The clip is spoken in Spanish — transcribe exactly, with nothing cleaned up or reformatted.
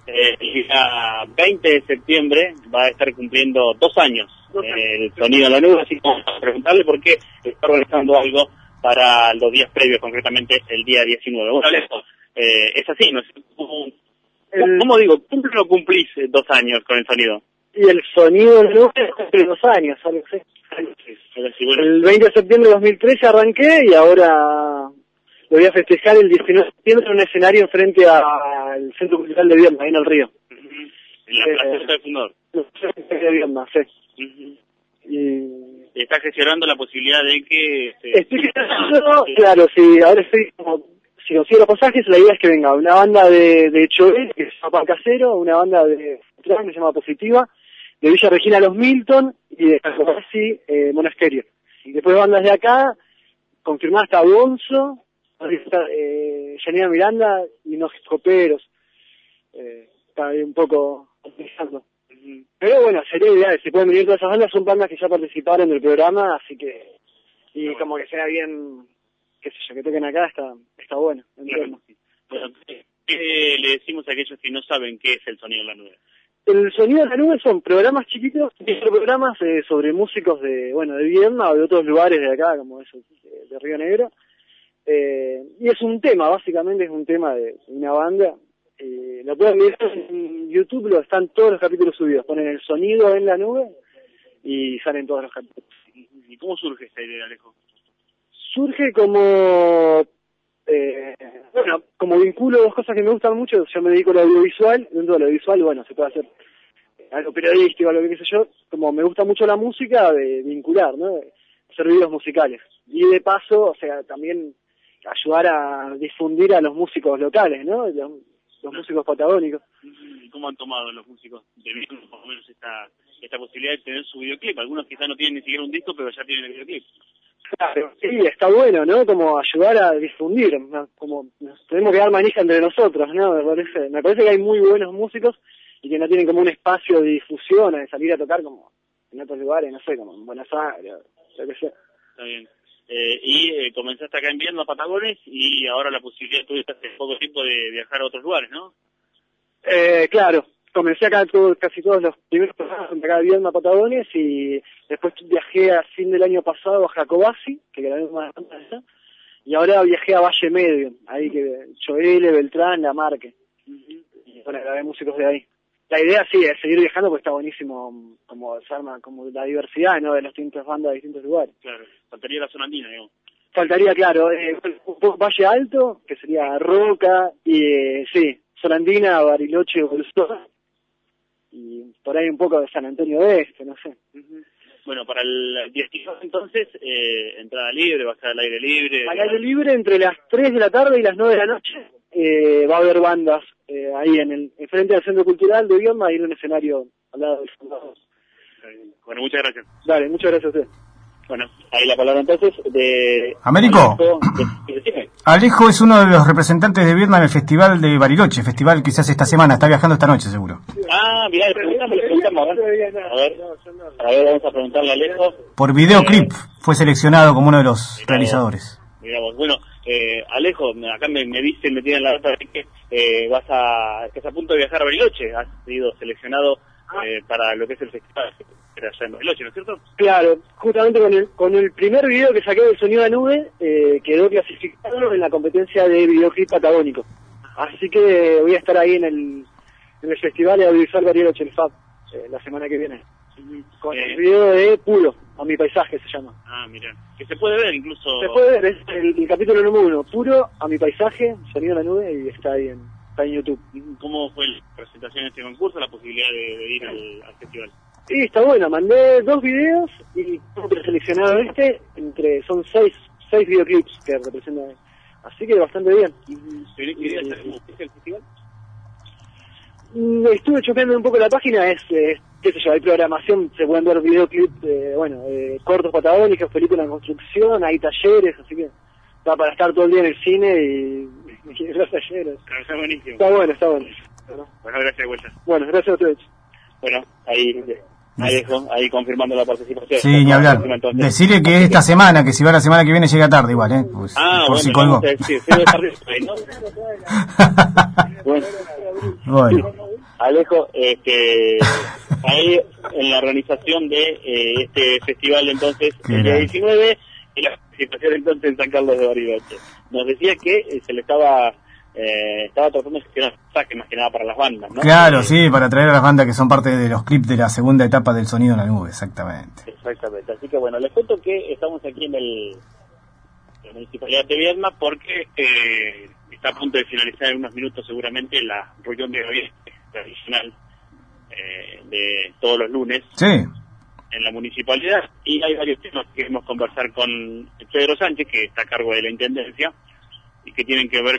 Eh, el día veinte de septiembre va a estar cumpliendo dos años eh, el Sonido en la Nube, así como para preguntarle por qué está organizando algo para los días previos, concretamente el día diecinueve. Bueno, Alejo, eh, es así, ¿no? El... ¿Cómo digo? ¿Cómo lo cumplís dos años con el Sonido? Y el Sonido en la Nube cumple dos años, algo así. El veinte de septiembre de dos mil trece arranqué y ahora lo voy a festejar el diecinueve de septiembre en un escenario enfrente al Centro Cultural de Viedma, ahí en el río. Uh-huh. En la Plaza eh, del Fundador. De Viedma, sí. Uh-huh. Y... ¿Está gestionando la posibilidad de que...? Este... Estoy gestionando, claro, sí, ahora estoy como... Si consigo los pasajes, la idea es que venga una banda de, de Choel, que se llama Pan Casero, una banda de Trans, que se llama Positiva, de Villa Regina Los Milton, y de Calcomasi, eh, Monasterio. Y después bandas de acá, confirmada hasta Bonzo, eh, Yanina Miranda y unos coperos. Eh, está ahí un poco pensando. Uh-huh. Pero bueno, sería ideal, si pueden venir todas esas bandas, son bandas que ya participaron del programa, así que, y bueno, como que sea bien, qué sé yo, que toquen acá, está está bueno. Claro. Bueno, ¿qué le decimos a aquellos que no saben qué es el Sonido en la Nube? El Sonido en la Nube son programas chiquitos, programas eh, sobre músicos de, bueno, de Viedma o de otros lugares de acá, como eso, de, de Río Negro. Eh, y es un tema, básicamente es un tema de una banda. Eh, lo pueden ver en YouTube, lo están todos los capítulos subidos. Ponen el Sonido en la Nube y salen todos los capítulos. ¿Y cómo surge esta idea, Alejo? Surge como... Eh, bueno, como vinculo dos cosas que me gustan mucho. Yo me dedico al audiovisual, dentro del audiovisual, bueno, se puede hacer algo periodístico, algo que qué sé yo, como me gusta mucho la música, de vincular, ¿no? Hacer videos musicales. Y de paso, o sea, también ayudar a difundir a los músicos locales, ¿no? Los, los músicos patagónicos. ¿Y cómo han tomado los músicos de Viedma, por lo menos, esta, esta posibilidad de tener su videoclip? Algunos quizás no tienen ni siquiera un disco, pero ya tienen el videoclip. Claro, sí, está bueno, ¿no? Como ayudar a difundir, ¿no? Como nos tenemos que dar manija entre nosotros, ¿no? Me parece, me parece que hay muy buenos músicos y que no tienen como un espacio de difusión, de salir a tocar como en otros lugares, no sé, como en Buenos Aires, lo que sea. Está bien. Eh, y eh, comenzaste acá en Viedma, Patagones, y ahora la posibilidad tuviste hace poco tiempo de viajar a otros lugares, ¿no? Eh, claro. Comencé acá todo, casi todos los primeros programas de acá de Viedma, Patagones, y después viajé a fin del año pasado a Jacobasi, que grabé más allá, y ahora viajé a Valle Medio, ahí que Choele, Beltrán, Lamarque, uh-huh. Y bueno, grabé músicos de ahí. La idea sí es seguir viajando porque está buenísimo como se arma, como la diversidad, ¿no? De las distintas bandas de distintos lugares. Claro, faltaría la zona andina, digamos. Faltaría, claro, eh, Valle Alto, que sería Roca, y eh, sí, zona andina, Bariloche, Bolsón. Y por ahí un poco de San Antonio Oeste, no sé. Uh-huh. Bueno, para el diecinueve entonces, eh, entrada libre, va a estar al aire libre. Al aire libre entre las tres de la tarde y las nueve de la noche eh, va a haber bandas eh, ahí en el en frente del Centro Cultural de Viedma, ahí en un escenario al lado del fundador. Bueno, muchas gracias. Dale, muchas gracias a usted. Bueno, ahí la palabra entonces de... Américo. Alejo, de, de, Alejo es uno de los representantes de Viedma en el Festival de Bariloche, festival quizás esta semana, está viajando esta noche seguro. Ah, mirá, preguntame, preguntame, a ver. A ver, a ver, vamos a preguntarle a Alejo. Por videoclip eh, fue seleccionado como uno de los mirá realizadores. Vos, mirá vos. Bueno, eh, Alejo, acá me, me dicen, me tienen la data de que eh, vas a, estás a punto de viajar a Bariloche, has sido seleccionado eh, para lo que es el festival allá en Bariloche, ¿no es cierto? Claro, justamente con el con el primer video que saqué del Sonido de la Nube, eh, quedó clasificado en la competencia de videoclip patagónico. Así que voy a estar ahí en el en el Festival de Audiovisual Bariloche, el F A B, eh, la semana que viene. Con eh, el video de Puro, a mi paisaje se llama. Ah, mira, que se puede ver incluso... Se puede ver, es el, el capítulo número uno, Puro, a mi paisaje, Sonido de la Nube, y está ahí en, está en YouTube. ¿Cómo fue la presentación de este concurso, la posibilidad de, de ir al, al festival? Sí, está bueno, mandé dos videos y he seleccionado este, entre son seis seis videoclips que representan, así que bastante bien. ¿Qué idea es el festival? Estuve choqueando un poco la página, es, eh, qué sé yo, hay programación, se pueden ver videoclips, eh, bueno, eh, cortos patagónicos, películas en construcción, hay talleres, así que está para estar todo el día en el cine y, y los talleres. Está buenísimo. Está bueno, está bueno. Bueno, bueno gracias de vuelta. Bueno, gracias a ustedes. Bueno, ahí... Ahí dejo, ahí confirmando la participación. Sí, ni hablar. Decirle que esta semana, que si va la semana que viene llega tarde igual, ¿eh? Pues, ah, por bueno, si colgó. Sí, sí, sí, tarde, ¿no? Bueno. Bueno. Alejo, este, ahí en la organización de eh, este festival entonces, Qué el día grande. diecinueve, y la participación entonces en San Carlos de Bariloche. Nos decía que eh, se le estaba eh, estaba tratando de gestionar mensajes más que nada para las bandas, ¿no? Claro, Eh, sí, para traer a las bandas que son parte de los clips de la segunda etapa del Sonido en la Nube, exactamente. Exactamente, así que bueno, les cuento que estamos aquí en el en la Municipalidad de Viedma porque eh, está a punto de finalizar en unos minutos seguramente la reunión de gobierno tradicional eh, de todos los lunes Sí, en la municipalidad, y hay varios temas que queremos conversar con Pedro Sánchez, que está a cargo de la Intendencia, y que tienen que ver